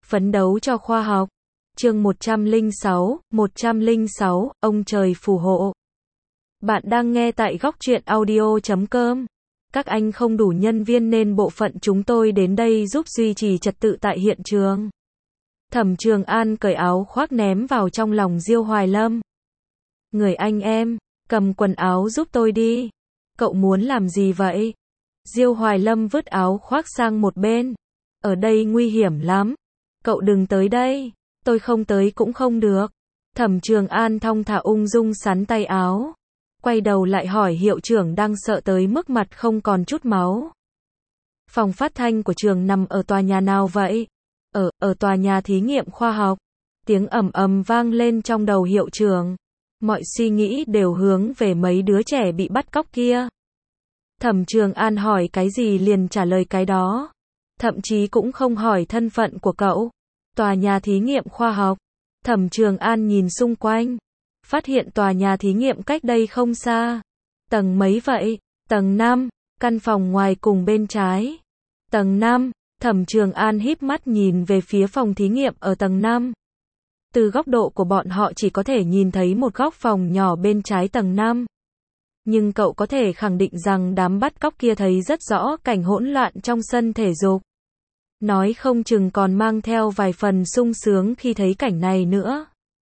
Phấn đấu cho khoa học. Chương 106, ông trời phù hộ. Bạn đang nghe tại góc truyện audio.com. Các anh không đủ nhân viên nên bộ phận chúng tôi đến đây giúp duy trì trật tự tại hiện trường. Thẩm Trường An cởi áo khoác ném vào trong lòng Diêu Hoài Lâm. Người anh em, cầm quần áo giúp tôi đi. Cậu muốn làm gì vậy? Diêu Hoài Lâm vứt áo khoác sang một bên. Ở đây nguy hiểm lắm. Cậu đừng tới đây. Tôi không tới cũng không được. Thẩm Trường An thong thả ung dung sắn tay áo. Quay đầu lại hỏi hiệu trưởng đang sợ tới mức mặt không còn chút máu. Phòng phát thanh của trường nằm ở tòa nhà nào vậy? Ở tòa nhà thí nghiệm khoa học. Tiếng ầm ầm vang lên trong đầu hiệu trưởng. Mọi suy nghĩ đều hướng về mấy đứa trẻ bị bắt cóc kia. Thẩm Trường An hỏi cái gì liền trả lời cái đó. Thậm chí cũng không hỏi thân phận của cậu. Tòa nhà thí nghiệm khoa học. Thẩm Trường An nhìn xung quanh. Phát hiện tòa nhà thí nghiệm cách đây không xa. Tầng mấy vậy? Tầng 5, căn phòng ngoài cùng bên trái. Tầng 5, Thẩm Trường An híp mắt nhìn về phía phòng thí nghiệm ở tầng 5. Từ góc độ của bọn họ chỉ có thể nhìn thấy một góc phòng nhỏ bên trái tầng 5. Nhưng cậu có thể khẳng định rằng đám bắt cóc kia thấy rất rõ cảnh hỗn loạn trong sân thể dục. Nói không chừng còn mang theo vài phần sung sướng khi thấy cảnh này nữa.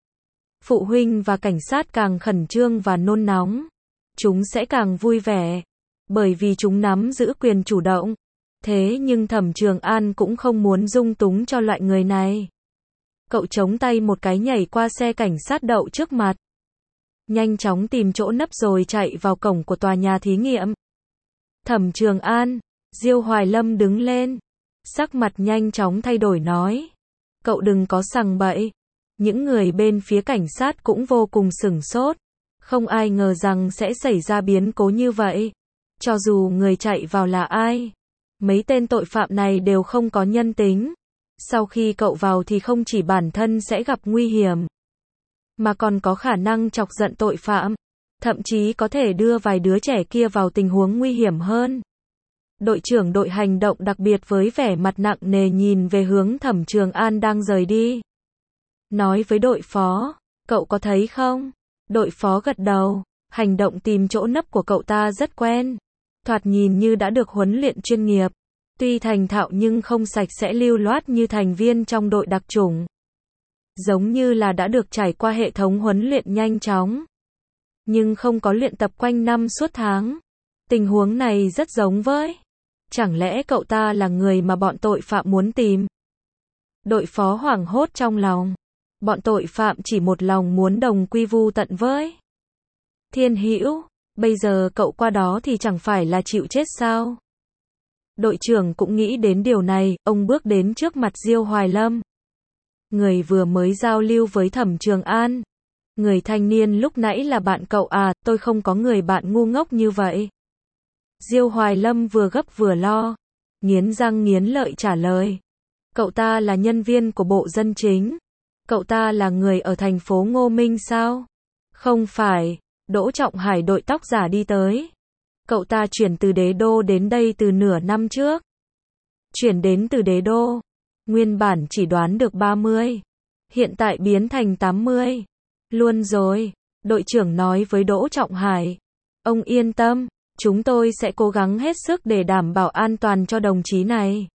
Phụ huynh và cảnh sát càng khẩn trương và nôn nóng. Chúng sẽ càng vui vẻ. Bởi vì chúng nắm giữ quyền chủ động. Thế nhưng Thẩm Trường An cũng không muốn dung túng cho loại người này. Cậu chống tay một cái nhảy qua xe cảnh sát đậu trước mặt. Nhanh chóng tìm chỗ nấp rồi chạy vào cổng của tòa nhà thí nghiệm. Thẩm Trường An, Diêu Hoài Lâm đứng lên. Sắc mặt nhanh chóng thay đổi nói. Cậu đừng có sằng bậy. Những người bên phía cảnh sát cũng vô cùng sửng sốt. Không ai ngờ rằng sẽ xảy ra biến cố như vậy. Cho dù người chạy vào là ai. Mấy tên tội phạm này đều không có nhân tính. Sau khi cậu vào thì không chỉ bản thân sẽ gặp nguy hiểm. Mà còn có khả năng chọc giận tội phạm. Thậm chí có thể đưa vài đứa trẻ kia vào tình huống nguy hiểm hơn. Đội trưởng đội hành động đặc biệt với vẻ mặt nặng nề nhìn về hướng Thẩm Trường An đang rời đi. Nói với đội phó, cậu có thấy không? Đội phó gật đầu, hành động tìm chỗ nấp của cậu ta rất quen. Thoạt nhìn như đã được huấn luyện chuyên nghiệp. Tuy thành thạo nhưng không sạch sẽ lưu loát như thành viên trong đội đặc chủng. Giống như là đã được trải qua hệ thống huấn luyện nhanh chóng. Nhưng không có luyện tập quanh năm suốt tháng. Tình huống này rất giống với. Chẳng lẽ cậu ta là người mà bọn tội phạm muốn tìm? Đội phó hoảng hốt trong lòng. Bọn tội phạm chỉ một lòng muốn đồng quy vu tận với Thiên Hữu. Bây giờ cậu qua đó thì chẳng phải là chịu chết sao? Đội trưởng cũng nghĩ đến điều này, ông bước đến trước mặt Diêu Hoài Lâm. Người vừa mới giao lưu với Thẩm Trường An. Người thanh niên lúc nãy là bạn cậu à? Tôi không có người bạn ngu ngốc như vậy. Diêu Hoài Lâm vừa gấp vừa lo. Nghiến răng nghiến lợi trả lời. Cậu ta là nhân viên của Bộ Dân Chính. Cậu ta là người ở thành phố Ngô Minh sao? Không phải. Đỗ Trọng Hải đội tóc giả đi tới. Cậu ta chuyển từ Đế Đô đến đây từ nửa năm trước. Chuyển đến từ Đế Đô. Nguyên bản chỉ đoán được 30. Hiện tại biến thành 80. Luôn rồi. Đội trưởng nói với Đỗ Trọng Hải. Ông yên tâm. Chúng tôi sẽ cố gắng hết sức để đảm bảo an toàn cho đồng chí này.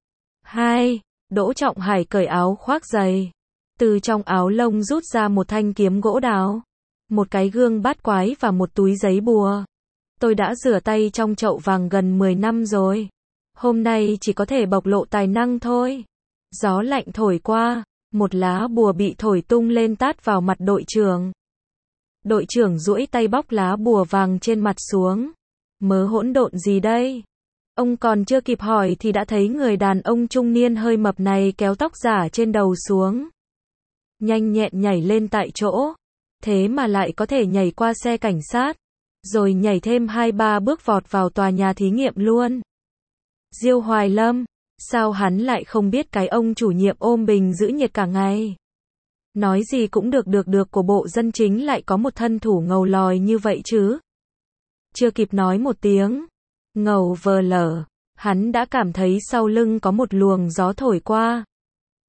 2. Đỗ Trọng Hải cởi áo khoác giày. Từ trong áo lông rút ra một thanh kiếm gỗ đào. Một cái gương bát quái và một túi giấy bùa. Tôi đã rửa tay trong chậu vàng gần 10 năm rồi. Hôm nay chỉ có thể bộc lộ tài năng thôi. Gió lạnh thổi qua. Một lá bùa bị thổi tung lên tát vào mặt đội trưởng. Đội trưởng duỗi tay bóc lá bùa vàng trên mặt xuống. Mớ hỗn độn gì đây? Ông còn chưa kịp hỏi thì đã thấy người đàn ông trung niên hơi mập này kéo tóc giả trên đầu xuống. Nhanh nhẹn nhảy lên tại chỗ. Thế mà lại có thể nhảy qua xe cảnh sát. Rồi nhảy thêm 2-3 bước vọt vào tòa nhà thí nghiệm luôn. Diêu Hoài Lâm, sao hắn lại không biết cái ông chủ nhiệm ôm bình giữ nhiệt cả ngày? Nói gì cũng được của Bộ Dân Chính lại có một thân thủ ngầu lòi như vậy chứ? Chưa kịp nói một tiếng. Ngầu vờ lờ. Hắn đã cảm thấy sau lưng có một luồng gió thổi qua.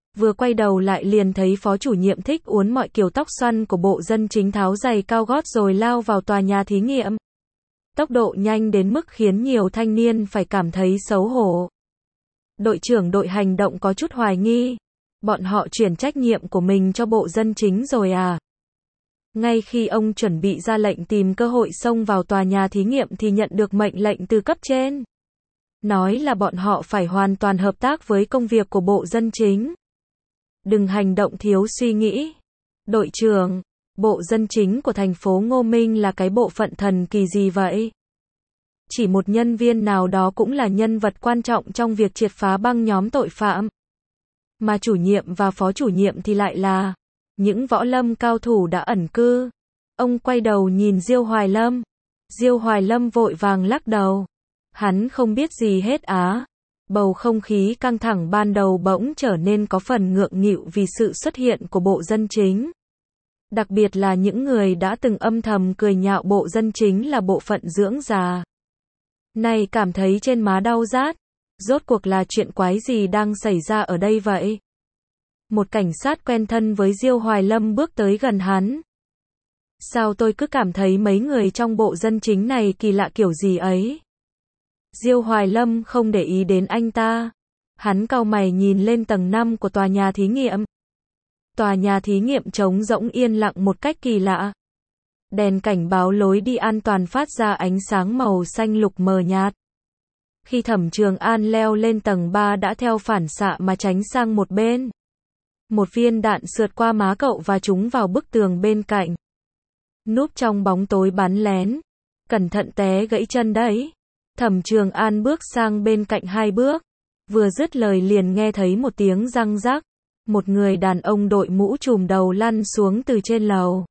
Vừa quay đầu lại liền thấy phó chủ nhiệm thích uốn mọi kiểu tóc xoăn của Bộ Dân Chính tháo giày cao gót rồi lao vào tòa nhà thí nghiệm. Tốc độ nhanh đến mức khiến nhiều thanh niên phải cảm thấy xấu hổ. Đội trưởng đội hành động có chút hoài nghi. Bọn họ chuyển trách nhiệm của mình cho Bộ Dân Chính rồi à? Ngay khi ông chuẩn bị ra lệnh tìm cơ hội xông vào tòa nhà thí nghiệm thì nhận được mệnh lệnh từ cấp trên. Nói là bọn họ phải hoàn toàn hợp tác với công việc của Bộ Dân Chính. Đừng hành động thiếu suy nghĩ. Đội trưởng, Bộ Dân Chính của thành phố Ngô Minh là cái bộ phận thần kỳ gì vậy? Chỉ một nhân viên nào đó cũng là nhân vật quan trọng trong việc triệt phá băng nhóm tội phạm. Mà chủ nhiệm và phó chủ nhiệm thì lại là những võ lâm cao thủ đã ẩn cư. Ông quay đầu nhìn Diêu Hoài Lâm. Diêu Hoài Lâm vội vàng lắc đầu. Hắn không biết gì hết á. Bầu không khí căng thẳng ban đầu bỗng trở nên có phần ngượng nghịu vì sự xuất hiện của Bộ Dân Chính. Đặc biệt là những người đã từng âm thầm cười nhạo Bộ Dân Chính là bộ phận dưỡng già. Này cảm thấy trên má đau rát. Rốt cuộc là chuyện quái gì đang xảy ra ở đây vậy? Một cảnh sát quen thân với Diêu Hoài Lâm bước tới gần hắn. Sao tôi cứ cảm thấy mấy người trong Bộ Dân Chính này kỳ lạ kiểu gì ấy? Diêu Hoài Lâm không để ý đến anh ta. Hắn cau mày nhìn lên tầng 5 của tòa nhà thí nghiệm. Tòa nhà thí nghiệm trống rỗng yên lặng một cách kỳ lạ. Đèn cảnh báo lối đi an toàn phát ra ánh sáng màu xanh lục mờ nhạt. Khi Thẩm Trường An leo lên tầng 3 đã theo phản xạ mà tránh sang một bên. Một viên đạn sượt qua má cậu và trúng vào bức tường bên cạnh. Núp trong bóng tối bắn lén. Cẩn thận té gãy chân đấy. Thẩm Trường An bước sang bên cạnh 2 bước. Vừa dứt lời liền nghe thấy một tiếng răng rắc. Một người đàn ông đội mũ trùm đầu lăn xuống từ trên lầu.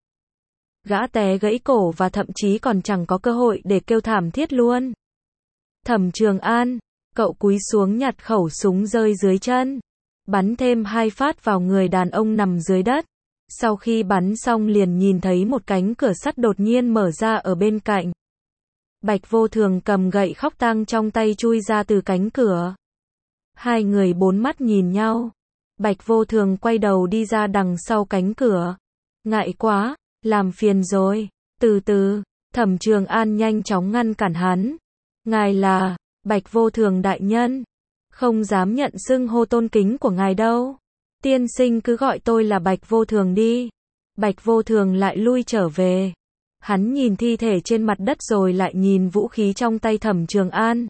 Gã té gãy cổ và thậm chí còn chẳng có cơ hội để kêu thảm thiết luôn. Thẩm Trường An, cậu cúi xuống nhặt khẩu súng rơi dưới chân. Bắn thêm 2 phát vào người đàn ông nằm dưới đất. Sau khi bắn xong liền nhìn thấy một cánh cửa sắt đột nhiên mở ra ở bên cạnh. Bạch Vô Thường cầm gậy khóc tang trong tay chui ra từ cánh cửa. Hai người bốn mắt nhìn nhau. Bạch Vô Thường quay đầu đi ra đằng sau cánh cửa. Ngại quá, làm phiền rồi. Từ từ, Thẩm Trường An nhanh chóng ngăn cản hắn. Ngài là Bạch Vô Thường đại nhân. Không dám nhận xưng hô tôn kính của ngài đâu. Tiên sinh cứ gọi tôi là Bạch Vô Thường đi. Bạch Vô Thường lại lui trở về. Hắn nhìn thi thể trên mặt đất rồi lại nhìn vũ khí trong tay Thẩm Trường An.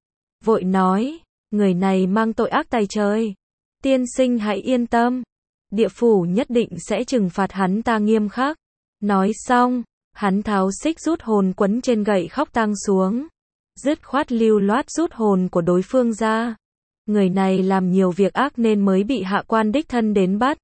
Vội nói, người này mang tội ác tày trời. Tiên sinh hãy yên tâm. Địa phủ nhất định sẽ trừng phạt hắn ta nghiêm khắc. Nói xong, hắn tháo xích rút hồn quấn trên gậy khóc tang xuống. Dứt khoát lưu loát rút hồn của đối phương ra. Người này làm nhiều việc ác nên mới bị hạ quan đích thân đến bắt.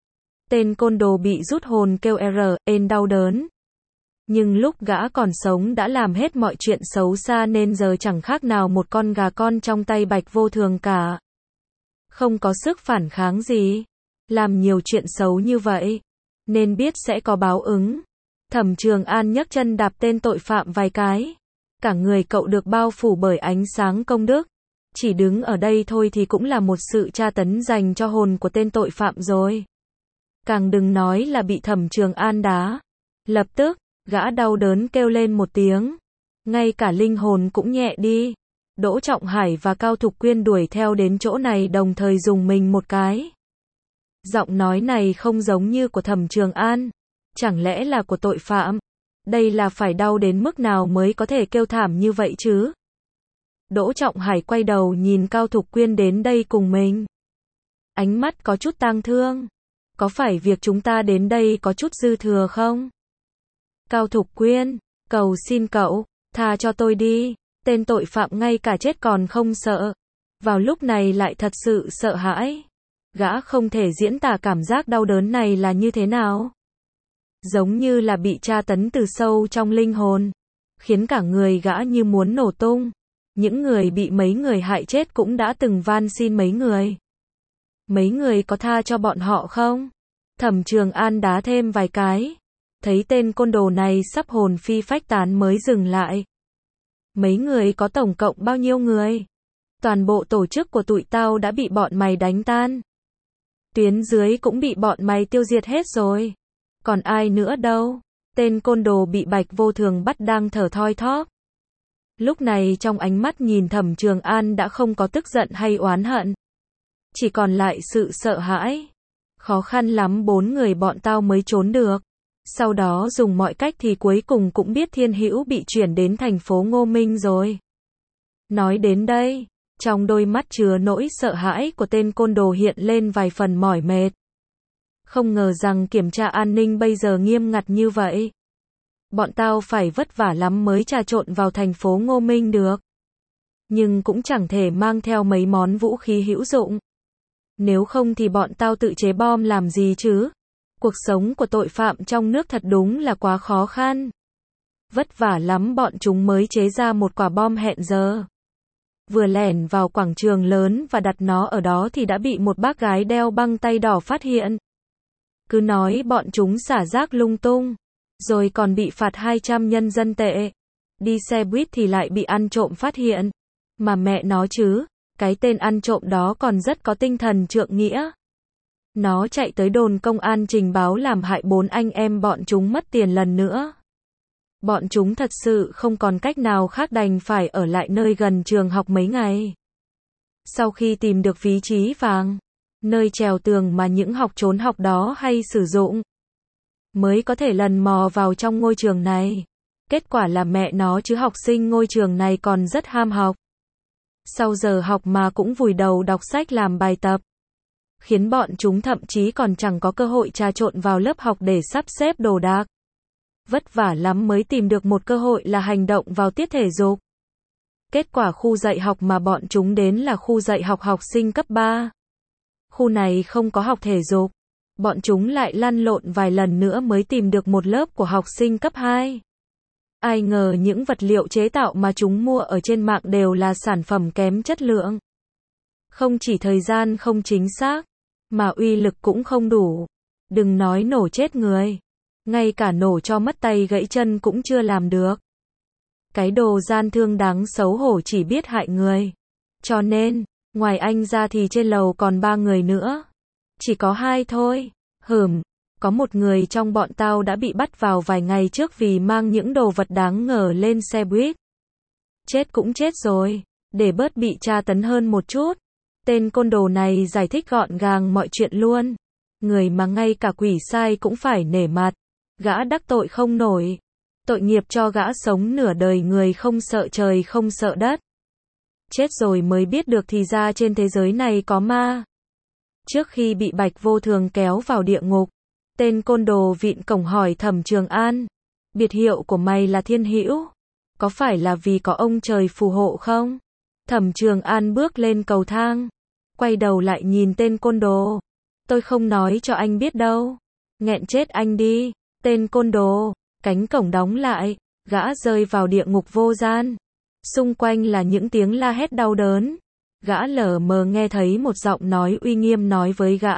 Tên côn đồ bị rút hồn kêu ên đau đớn. Nhưng lúc gã còn sống đã làm hết mọi chuyện xấu xa nên giờ chẳng khác nào một con gà con trong tay Bạch Vô Thường cả. Không có sức phản kháng gì. Làm nhiều chuyện xấu như vậy, nên biết sẽ có báo ứng. Thẩm Trường An nhấc chân đạp tên tội phạm vài cái. Cả người cậu được bao phủ bởi ánh sáng công đức. Chỉ đứng ở đây thôi thì cũng là một sự tra tấn dành cho hồn của tên tội phạm rồi. Càng đừng nói là bị Thẩm Trường An đá. Lập tức, gã đau đớn kêu lên một tiếng. Ngay cả linh hồn cũng nhẹ đi. Đỗ Trọng Hải và Cao Thục Quyên đuổi theo đến chỗ này đồng thời dùng mình một cái. Giọng nói này không giống như của Thẩm Trường An. Chẳng lẽ là của tội phạm? Đây là phải đau đến mức nào mới có thể kêu thảm như vậy chứ? Đỗ Trọng Hải quay đầu nhìn Cao Thục Quyên đến đây cùng mình. Ánh mắt có chút tang thương. Có phải việc chúng ta đến đây có chút dư thừa không? Cao Thục Quyên, cầu xin cậu, tha cho tôi đi. Tên tội phạm ngay cả chết còn không sợ. Vào lúc này lại thật sự sợ hãi. Gã không thể diễn tả cảm giác đau đớn này là như thế nào. Giống như là bị tra tấn từ sâu trong linh hồn. Khiến cả người gã như muốn nổ tung. Những người bị mấy người hại chết cũng đã từng van xin mấy người. Mấy người có tha cho bọn họ không? Thẩm Trường An đá thêm vài cái. Thấy tên côn đồ này sắp hồn phi phách tán mới dừng lại. Mấy người có tổng cộng bao nhiêu người? Toàn bộ tổ chức của tụi tao đã bị bọn mày đánh tan. Tuyến dưới cũng bị bọn mày tiêu diệt hết rồi. Còn ai nữa đâu? Tên côn đồ bị Bạch Vô Thường bắt đang thở thoi thóp. Lúc này trong ánh mắt nhìn Thẩm Trường An đã không có tức giận hay oán hận. Chỉ còn lại sự sợ hãi. Khó khăn lắm 4 người bọn tao mới trốn được. Sau đó dùng mọi cách thì cuối cùng cũng biết Thiên Hữu bị chuyển đến thành phố Ngô Minh rồi. Nói đến đây, trong đôi mắt chứa nỗi sợ hãi của tên côn đồ hiện lên vài phần mỏi mệt. Không ngờ rằng kiểm tra an ninh bây giờ nghiêm ngặt như vậy. Bọn tao phải vất vả lắm mới trà trộn vào thành phố Ngô Minh được. Nhưng cũng chẳng thể mang theo mấy món vũ khí hữu dụng. Nếu không thì bọn tao tự chế bom làm gì chứ? Cuộc sống của tội phạm trong nước thật đúng là quá khó khăn. Vất vả lắm bọn chúng mới chế ra một quả bom hẹn giờ. Vừa lẻn vào quảng trường lớn và đặt nó ở đó thì đã bị một bác gái đeo băng tay đỏ phát hiện. Cứ nói bọn chúng xả rác lung tung, rồi còn bị phạt 200 nhân dân tệ. Đi xe buýt thì lại bị ăn trộm phát hiện. Mà mẹ nó chứ, cái tên ăn trộm đó còn rất có tinh thần trượng nghĩa. Nó chạy tới đồn công an trình báo làm hại 4 anh em bọn chúng mất tiền lần nữa. Bọn chúng thật sự không còn cách nào khác đành phải ở lại nơi gần trường học mấy ngày. Sau khi tìm được vị trí vàng, nơi trèo tường mà những học trốn học đó hay sử dụng, mới có thể lần mò vào trong ngôi trường này. Kết quả là mẹ nó chứ học sinh ngôi trường này còn rất ham học. Sau giờ học mà cũng vùi đầu đọc sách làm bài tập. Khiến bọn chúng thậm chí còn chẳng có cơ hội trà trộn vào lớp học để sắp xếp đồ đạc. Vất vả lắm mới tìm được một cơ hội là hành động vào tiết thể dục. Kết quả khu dạy học mà bọn chúng đến là khu dạy học học sinh cấp 3. Khu này không có học thể dục. Bọn chúng lại lăn lộn vài lần nữa mới tìm được một lớp của học sinh cấp 2. Ai ngờ những vật liệu chế tạo mà chúng mua ở trên mạng đều là sản phẩm kém chất lượng. Không chỉ thời gian không chính xác, mà uy lực cũng không đủ. Đừng nói nổ chết người. Ngay cả nổ cho mất tay gãy chân cũng chưa làm được. Cái đồ gian thương đáng xấu hổ chỉ biết hại người. Cho nên, ngoài anh ra thì trên lầu còn 3 người nữa. Chỉ có 2 thôi. Có một người trong bọn tao đã bị bắt vào vài ngày trước vì mang những đồ vật đáng ngờ lên xe buýt. Chết cũng chết rồi, để bớt bị tra tấn hơn một chút. Tên côn đồ này giải thích gọn gàng mọi chuyện luôn. Người mà ngay cả quỷ sai cũng phải nể mặt. Gã đắc tội không nổi. Tội nghiệp cho gã sống nửa đời người không sợ trời không sợ đất. Chết rồi mới biết được thì ra trên thế giới này có ma. Trước khi bị Bạch Vô Thường kéo vào địa ngục, tên côn đồ vịn cổng hỏi Thẩm Trường An. Biệt hiệu của mày là Thiên Hữu. Có phải là vì có ông trời phù hộ không? Thẩm Trường An bước lên cầu thang. Quay đầu lại nhìn tên côn đồ. Tôi không nói cho anh biết đâu. Nghẹn chết anh đi. Tên côn đồ. Cánh cổng đóng lại. Gã rơi vào địa ngục vô gian. Xung quanh là những tiếng la hét đau đớn. Gã lờ mờ nghe thấy một giọng nói uy nghiêm nói với gã.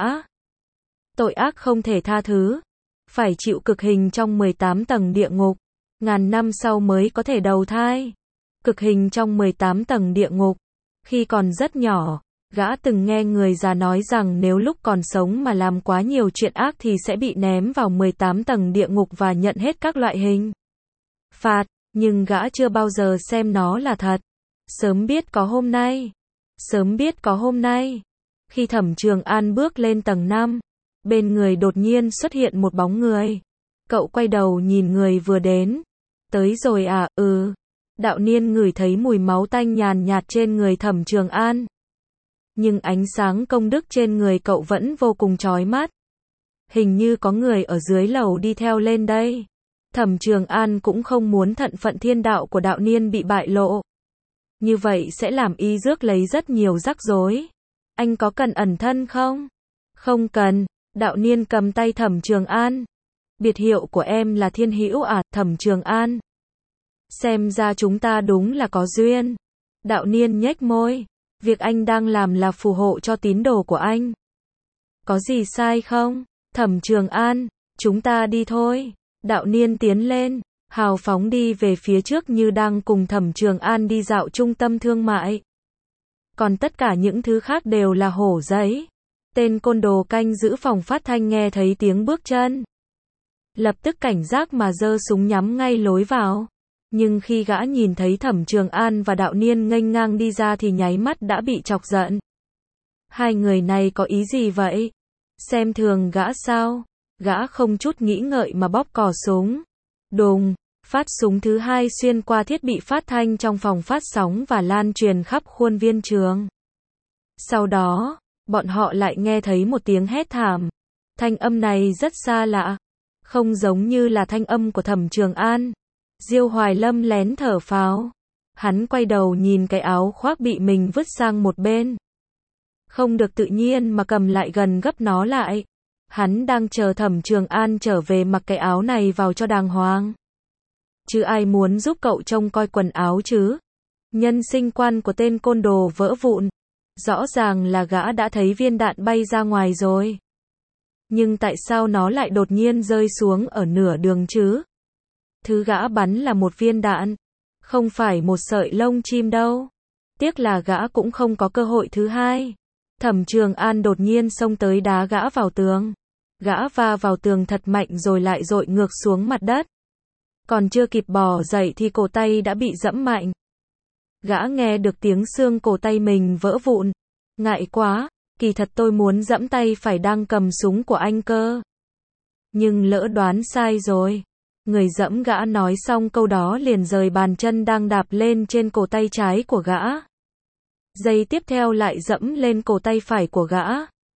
Tội ác không thể tha thứ. Phải chịu cực hình trong 18 tầng địa ngục. Ngàn năm sau mới có thể đầu thai. Cực hình trong 18 tầng địa ngục. Khi còn rất nhỏ, gã từng nghe người già nói rằng nếu lúc còn sống mà làm quá nhiều chuyện ác thì sẽ bị ném vào 18 tầng địa ngục và nhận hết các loại hình phạt, nhưng gã chưa bao giờ xem nó là thật. Sớm biết có hôm nay. Sớm biết có hôm nay. Khi Thẩm Trường An bước lên tầng 5, bên người đột nhiên xuất hiện một bóng người. Cậu quay đầu nhìn người vừa đến. Tới rồi à? Đạo Niên ngửi thấy mùi máu tanh nhàn nhạt trên người Thẩm Trường An. Nhưng ánh sáng công đức trên người cậu vẫn vô cùng chói mắt. Hình như có người ở dưới lầu đi theo lên đây. Thẩm Trường An cũng không muốn thân phận thiên đạo của Đạo Niên bị bại lộ. Như vậy sẽ làm y rước lấy rất nhiều rắc rối. Anh có cần ẩn thân không? Không cần. Đạo Niên cầm tay Thẩm Trường An. Biệt hiệu của em là Thiên Hữu à? Thẩm Trường An. Xem ra chúng ta đúng là có duyên. Đạo Niên nhếch môi. Việc anh đang làm là phù hộ cho tín đồ của anh. Có gì sai không? Thẩm Trường An, chúng ta đi thôi. Đạo Niên tiến lên, hào phóng đi về phía trước như đang cùng Thẩm Trường An đi dạo trung tâm thương mại. Còn tất cả những thứ khác đều là hổ giấy. Tên côn đồ canh giữ phòng phát thanh nghe thấy tiếng bước chân, lập tức cảnh giác mà giơ súng nhắm ngay lối vào. Nhưng khi gã nhìn thấy Thẩm Trường An và Đạo Niên nghênh ngang đi ra thì nháy mắt đã bị chọc giận. Hai người này có ý gì vậy? Xem thường gã sao? Gã không chút nghĩ ngợi mà bóp cò súng. Đùng, phát súng thứ hai xuyên qua thiết bị phát thanh trong phòng phát sóng và lan truyền khắp khuôn viên trường. Sau đó, bọn họ lại nghe thấy một tiếng hét thảm. Thanh âm này rất xa lạ, không giống như là thanh âm của Thẩm Trường An. Diêu Hoài Lâm lén thở phào. Hắn quay đầu nhìn cái áo khoác bị mình vứt sang một bên. Không được tự nhiên mà cầm lại gần gấp nó lại. Hắn đang chờ Thẩm Trường An trở về mặc cái áo này vào cho đàng hoàng. Chứ ai muốn giúp cậu trông coi quần áo chứ? Nhân sinh quan của tên côn đồ vỡ vụn. Rõ ràng là gã đã thấy viên đạn bay ra ngoài rồi. Nhưng tại sao nó lại đột nhiên rơi xuống ở nửa đường chứ? Thứ gã bắn là một viên đạn, không phải một sợi lông chim đâu. Tiếc là gã cũng không có cơ hội thứ hai. Thẩm Trường An đột nhiên xông tới đá gã vào tường. Gã va vào tường thật mạnh rồi lại dội ngược xuống mặt đất. Còn chưa kịp bò dậy thì cổ tay đã bị giẫm mạnh. Gã nghe được tiếng xương cổ tay mình vỡ vụn. Ngại quá, kỳ thật tôi muốn giẫm tay phải đang cầm súng của anh cơ. Nhưng lỡ đoán sai rồi. Người giẫm gã nói xong câu đó liền rời bàn chân đang đạp lên trên cổ tay trái của gã. Giây tiếp theo lại giẫm lên cổ tay phải của gã.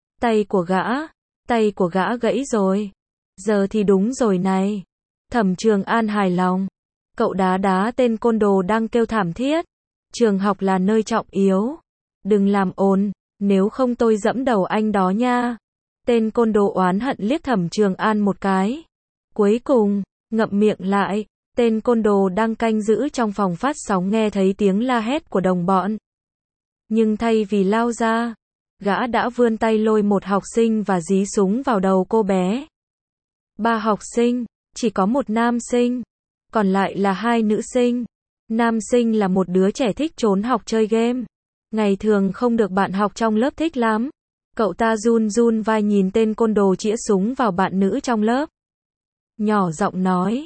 Tay của gã gãy rồi. Giờ thì đúng rồi này. Thẩm Trường An hài lòng. Cậu đá tên côn đồ đang kêu thảm thiết. Trường học là nơi trọng yếu. Đừng làm ồn, nếu không tôi giẫm đầu anh đó nha. Tên côn đồ oán hận liếc Thẩm Trường An một cái. Cuối cùng, ngậm miệng lại, tên côn đồ đang canh giữ trong phòng phát sóng nghe thấy tiếng la hét của đồng bọn. Nhưng thay vì lao ra, gã đã vươn tay lôi một học sinh và dí súng vào đầu cô bé. 3 học sinh, chỉ có một nam sinh, còn lại là 2 nữ sinh. Nam sinh là một đứa trẻ thích trốn học chơi game. Ngày thường không được bạn học trong lớp thích lắm. Cậu ta run run vai nhìn tên côn đồ chĩa súng vào bạn nữ trong lớp. Nhỏ giọng nói,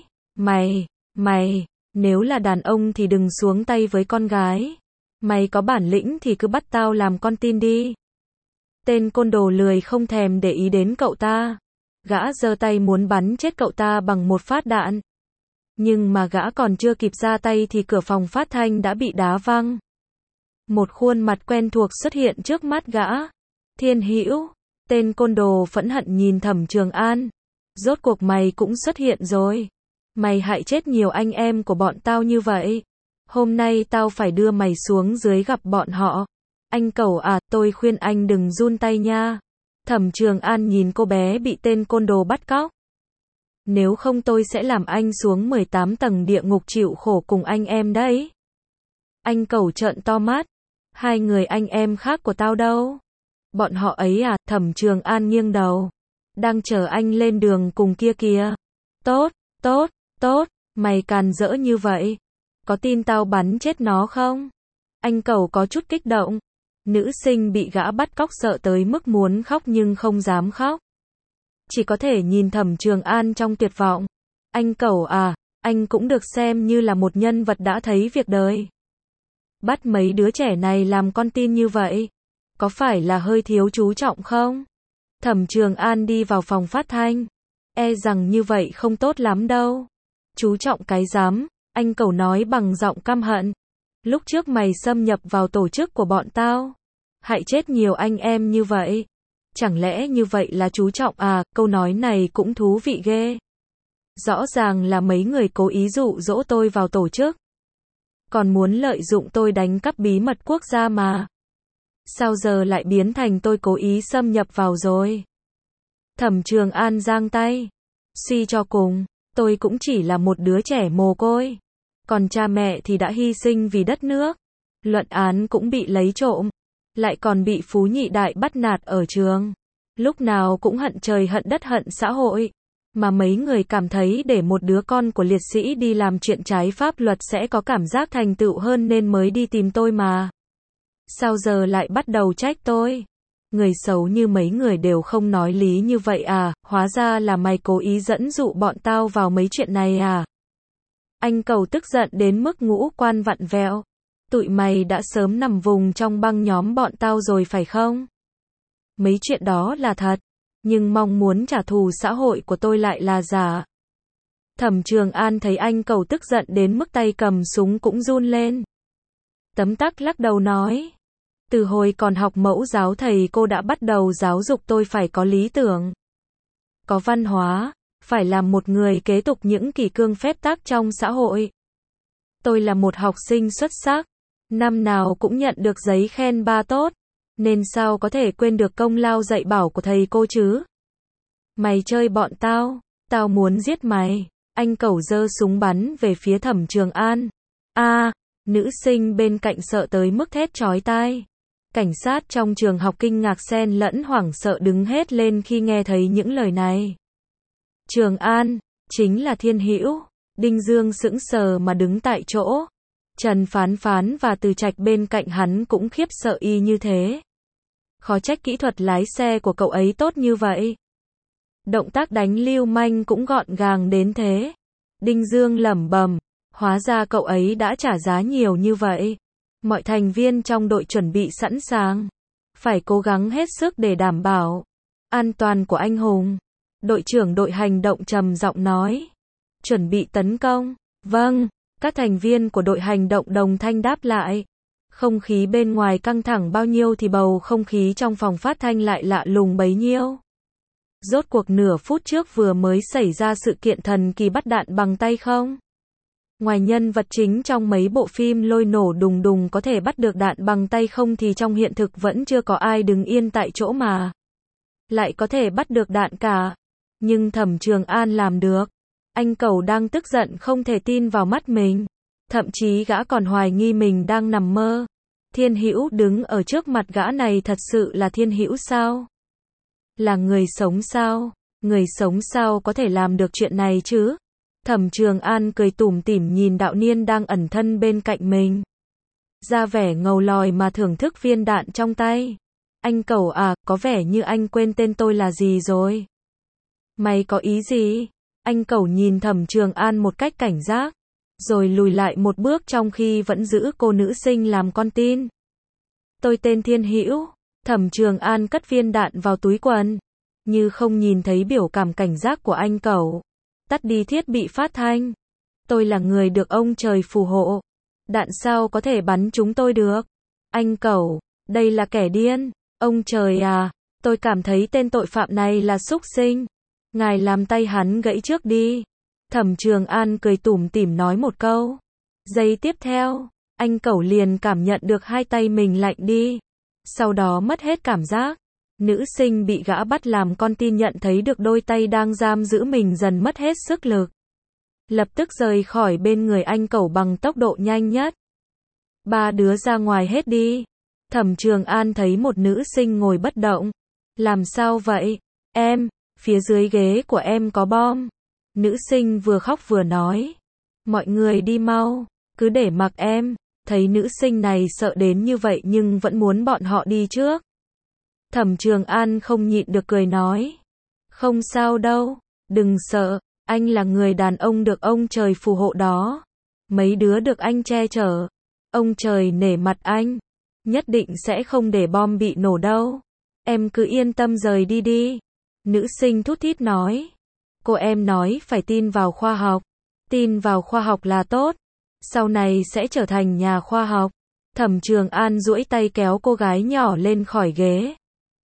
mày, nếu là đàn ông thì đừng xuống tay với con gái. Mày có bản lĩnh thì cứ bắt tao làm con tin đi. Tên côn đồ lười không thèm để ý đến cậu ta. Gã giơ tay muốn bắn chết cậu ta bằng một phát đạn. Nhưng mà gã còn chưa kịp ra tay thì cửa phòng phát thanh đã bị đá văng. Một khuôn mặt quen thuộc xuất hiện trước mắt gã. Thiên Hữu, tên côn đồ phẫn hận nhìn Thẩm Trường An. Rốt cuộc mày cũng xuất hiện rồi. Mày hại chết nhiều anh em của bọn tao như vậy. Hôm nay tao phải đưa mày xuống dưới gặp bọn họ. Anh cẩu à, tôi khuyên anh đừng run tay nha. Thẩm Trường An nhìn cô bé bị tên côn đồ bắt cóc. Nếu không tôi sẽ làm anh xuống 18 tầng địa ngục chịu khổ cùng anh em đấy. Anh cẩu trợn to mắt. 2 người anh em khác của tao đâu? Bọn họ ấy à? Thẩm Trường An nghiêng đầu. Đang chờ anh lên đường cùng kia kìa. Tốt, mày càn rỡ như vậy. Có tin tao bắn chết nó không? Anh cẩu có chút kích động. Nữ sinh bị gã bắt cóc sợ tới mức muốn khóc nhưng không dám khóc. Chỉ có thể nhìn Thẩm Trường An trong tuyệt vọng. Anh cẩu à, anh cũng được xem như là một nhân vật đã thấy việc đời. Bắt mấy đứa trẻ này làm con tin như vậy, có phải là hơi thiếu chú trọng không? Thẩm Trường An đi vào phòng phát thanh. E rằng như vậy không tốt lắm đâu. Chú trọng cái dám, anh cẩu nói bằng giọng căm hận. Lúc trước mày xâm nhập vào tổ chức của bọn tao, hại chết nhiều anh em như vậy. Chẳng lẽ như vậy là chú trọng à? Câu nói này cũng thú vị ghê. Rõ ràng là mấy người cố ý dụ dỗ tôi vào tổ chức. Còn muốn lợi dụng tôi đánh cắp bí mật quốc gia mà. Sao giờ lại biến thành tôi cố ý xâm nhập vào rồi? Thẩm Trường An giang tay. Suy cho cùng, tôi cũng chỉ là một đứa trẻ mồ côi. Còn cha mẹ thì đã hy sinh vì đất nước. Luận án cũng bị lấy trộm. Lại còn bị Phú Nhị Đại bắt nạt ở trường. Lúc nào cũng hận trời hận đất hận xã hội. Mà mấy người cảm thấy để một đứa con của liệt sĩ đi làm chuyện trái pháp luật sẽ có cảm giác thành tựu hơn nên mới đi tìm tôi mà. Sao giờ lại bắt đầu trách tôi? Người xấu như mấy người đều không nói lý như vậy à, hóa ra là mày cố ý dẫn dụ bọn tao vào mấy chuyện này à. Anh Cầu tức giận đến mức ngũ quan vặn vẹo. Tụi mày đã sớm nằm vùng trong băng nhóm bọn tao rồi phải không? Mấy chuyện đó là thật, nhưng mong muốn trả thù xã hội của tôi lại là giả. Thẩm Trường An thấy anh Cầu tức giận đến mức tay cầm súng cũng run lên. Tấm tắc lắc đầu nói. Từ hồi còn học mẫu giáo thầy cô đã bắt đầu giáo dục tôi phải có lý tưởng, có văn hóa, phải làm một người kế tục những kỷ cương phép tắc trong xã hội. Tôi là một học sinh xuất sắc, năm nào cũng nhận được giấy khen 3 tốt, nên sao có thể quên được công lao dạy bảo của thầy cô chứ? Mày chơi bọn tao, tao muốn giết mày. Anh Cẩu giơ súng bắn về phía Thẩm Trường An. Nữ sinh bên cạnh sợ tới mức thét chói tai. Cảnh sát trong trường học kinh ngạc xen lẫn hoảng sợ đứng hết lên khi nghe thấy những lời này. Trường An, chính là Thiên Hữu. Đinh Dương sững sờ mà đứng tại chỗ. Trần Phán Phán và Từ Trạch bên cạnh hắn cũng khiếp sợ y như thế. Khó trách kỹ thuật lái xe của cậu ấy tốt như vậy. Động tác đánh lưu manh cũng gọn gàng đến thế. Đinh Dương lẩm bẩm, hóa ra cậu ấy đã trả giá nhiều như vậy. Mọi thành viên trong đội chuẩn bị sẵn sàng, phải cố gắng hết sức để đảm bảo an toàn của anh hùng. Đội trưởng đội hành động trầm giọng nói, chuẩn bị tấn công. Vâng, các thành viên của đội hành động đồng thanh đáp lại. Không khí bên ngoài căng thẳng bao nhiêu thì bầu không khí trong phòng phát thanh lại lạ lùng bấy nhiêu. Rốt cuộc nửa phút trước vừa mới xảy ra sự kiện thần kỳ bắt đạn bằng tay không? Ngoài nhân vật chính trong mấy bộ phim lôi nổ đùng đùng có thể bắt được đạn bằng tay không thì trong hiện thực vẫn chưa có ai đứng yên tại chỗ mà lại có thể bắt được đạn cả. Nhưng Thẩm Trường An làm được. Anh Cẩu đang tức giận không thể tin vào mắt mình. Thậm chí gã còn hoài nghi mình đang nằm mơ. Thiên Hữu đứng ở trước mặt gã này thật sự là Thiên Hữu sao? Là người sống sao? Người sống sao có thể làm được chuyện này chứ? Thẩm Trường An cười tủm tỉm nhìn đạo niên đang ẩn thân bên cạnh mình. Ra vẻ ngầu lòi mà thưởng thức viên đạn trong tay. Anh Cẩu à, có vẻ như anh quên tên tôi là gì rồi. Mày có ý gì? Anh Cẩu nhìn Thẩm Trường An một cách cảnh giác, rồi lùi lại một bước trong khi vẫn giữ cô nữ sinh làm con tin. Tôi tên Thiên Hữu. Thẩm Trường An cất viên đạn vào túi quần, như không nhìn thấy biểu cảm cảnh giác của anh Cẩu. Tắt đi thiết bị phát thanh. Tôi là người được ông trời phù hộ. Đạn sao có thể bắn chúng tôi được? Anh Cẩu, đây là kẻ điên. Ông trời à, tôi cảm thấy tên tội phạm này là súc sinh. Ngài làm tay hắn gãy trước đi. Thẩm Trường An cười tủm tỉm nói một câu. Giây tiếp theo, anh Cẩu liền cảm nhận được hai tay mình lạnh đi. Sau đó mất hết cảm giác. Nữ sinh bị gã bắt làm con tin nhận thấy được đôi tay đang giam giữ mình dần mất hết sức lực. Lập tức rời khỏi bên người anh Cẩu bằng tốc độ nhanh nhất. Ba đứa ra ngoài hết đi. Thẩm Trường An thấy một nữ sinh ngồi bất động. Làm sao vậy? Em, phía dưới ghế của em có bom. Nữ sinh vừa khóc vừa nói. Mọi người đi mau, cứ để mặc em. Thấy nữ sinh này sợ đến như vậy nhưng vẫn muốn bọn họ đi trước. Thẩm Trường An không nhịn được cười nói. Không sao đâu, đừng sợ, anh là người đàn ông được ông trời phù hộ đó. Mấy đứa được anh che chở. Ông trời nể mặt anh, nhất định sẽ không để bom bị nổ đâu. Em cứ yên tâm rời đi đi. Nữ sinh thút thít nói. Cô em nói phải tin vào khoa học. Tin vào khoa học là tốt. Sau này sẽ trở thành nhà khoa học. Thẩm Trường An duỗi tay kéo cô gái nhỏ lên khỏi ghế,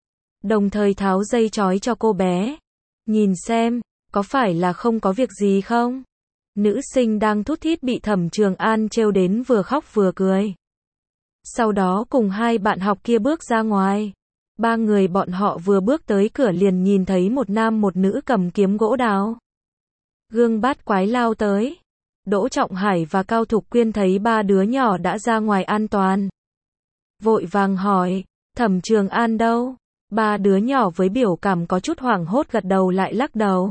đồng thời tháo dây trói cho cô bé. Nhìn xem, có phải là không có việc gì không? Nữ sinh đang thút thít bị Thẩm Trường An trêu đến vừa khóc vừa cười. Sau đó cùng hai bạn học kia bước ra ngoài. Ba người bọn họ vừa bước tới cửa liền nhìn thấy một nam một nữ cầm kiếm gỗ đào, gương bát quái lao tới. Đỗ Trọng Hải và Cao Thục Quyên thấy ba đứa nhỏ đã ra ngoài an toàn, vội vàng hỏi, Thẩm Trường An đâu? Ba đứa nhỏ với biểu cảm có chút hoảng hốt gật đầu lại lắc đầu.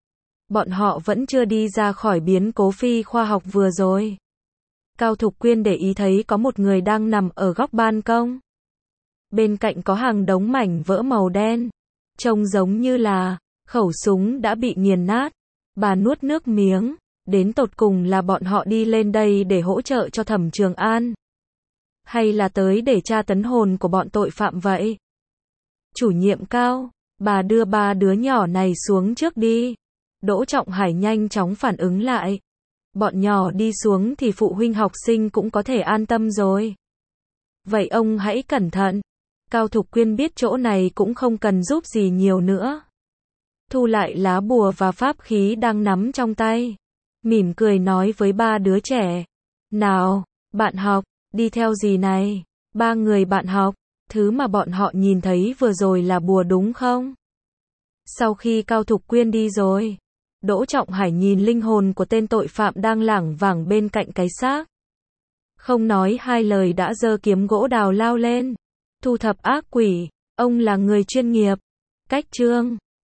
Bọn họ vẫn chưa đi ra khỏi biến cố phi khoa học vừa rồi. Cao Thục Quyên để ý thấy có một người đang nằm ở góc ban công. Bên cạnh có hàng đống mảnh vỡ màu đen. Trông giống như là khẩu súng đã bị nghiền nát. Bà nuốt nước miếng. Đến tột cùng là bọn họ đi lên đây để hỗ trợ cho Thẩm Trường An, hay là tới để tra tấn hồn của bọn tội phạm vậy? Chủ nhiệm Cao, bà đưa ba đứa nhỏ này xuống trước đi. Đỗ Trọng Hải nhanh chóng phản ứng lại. Bọn nhỏ đi xuống thì phụ huynh học sinh cũng có thể an tâm rồi. Vậy ông hãy cẩn thận. Cao Thục Quyên biết chỗ này cũng không cần giúp gì nhiều nữa. Thu lại lá bùa và pháp khí đang nắm trong tay. Mỉm cười nói với ba đứa trẻ. Nào, bạn học, đi theo dì này. Ba người bạn học, thứ mà bọn họ nhìn thấy vừa rồi là bùa đúng không? Sau khi Cao Thục Quyên đi rồi, Đỗ Trọng Hải nhìn linh hồn của tên tội phạm đang lảng vảng bên cạnh cái xác. Không nói hai lời đã giơ kiếm gỗ đào lao lên. Thu thập ác quỷ, ông là người chuyên nghiệp. Cách chương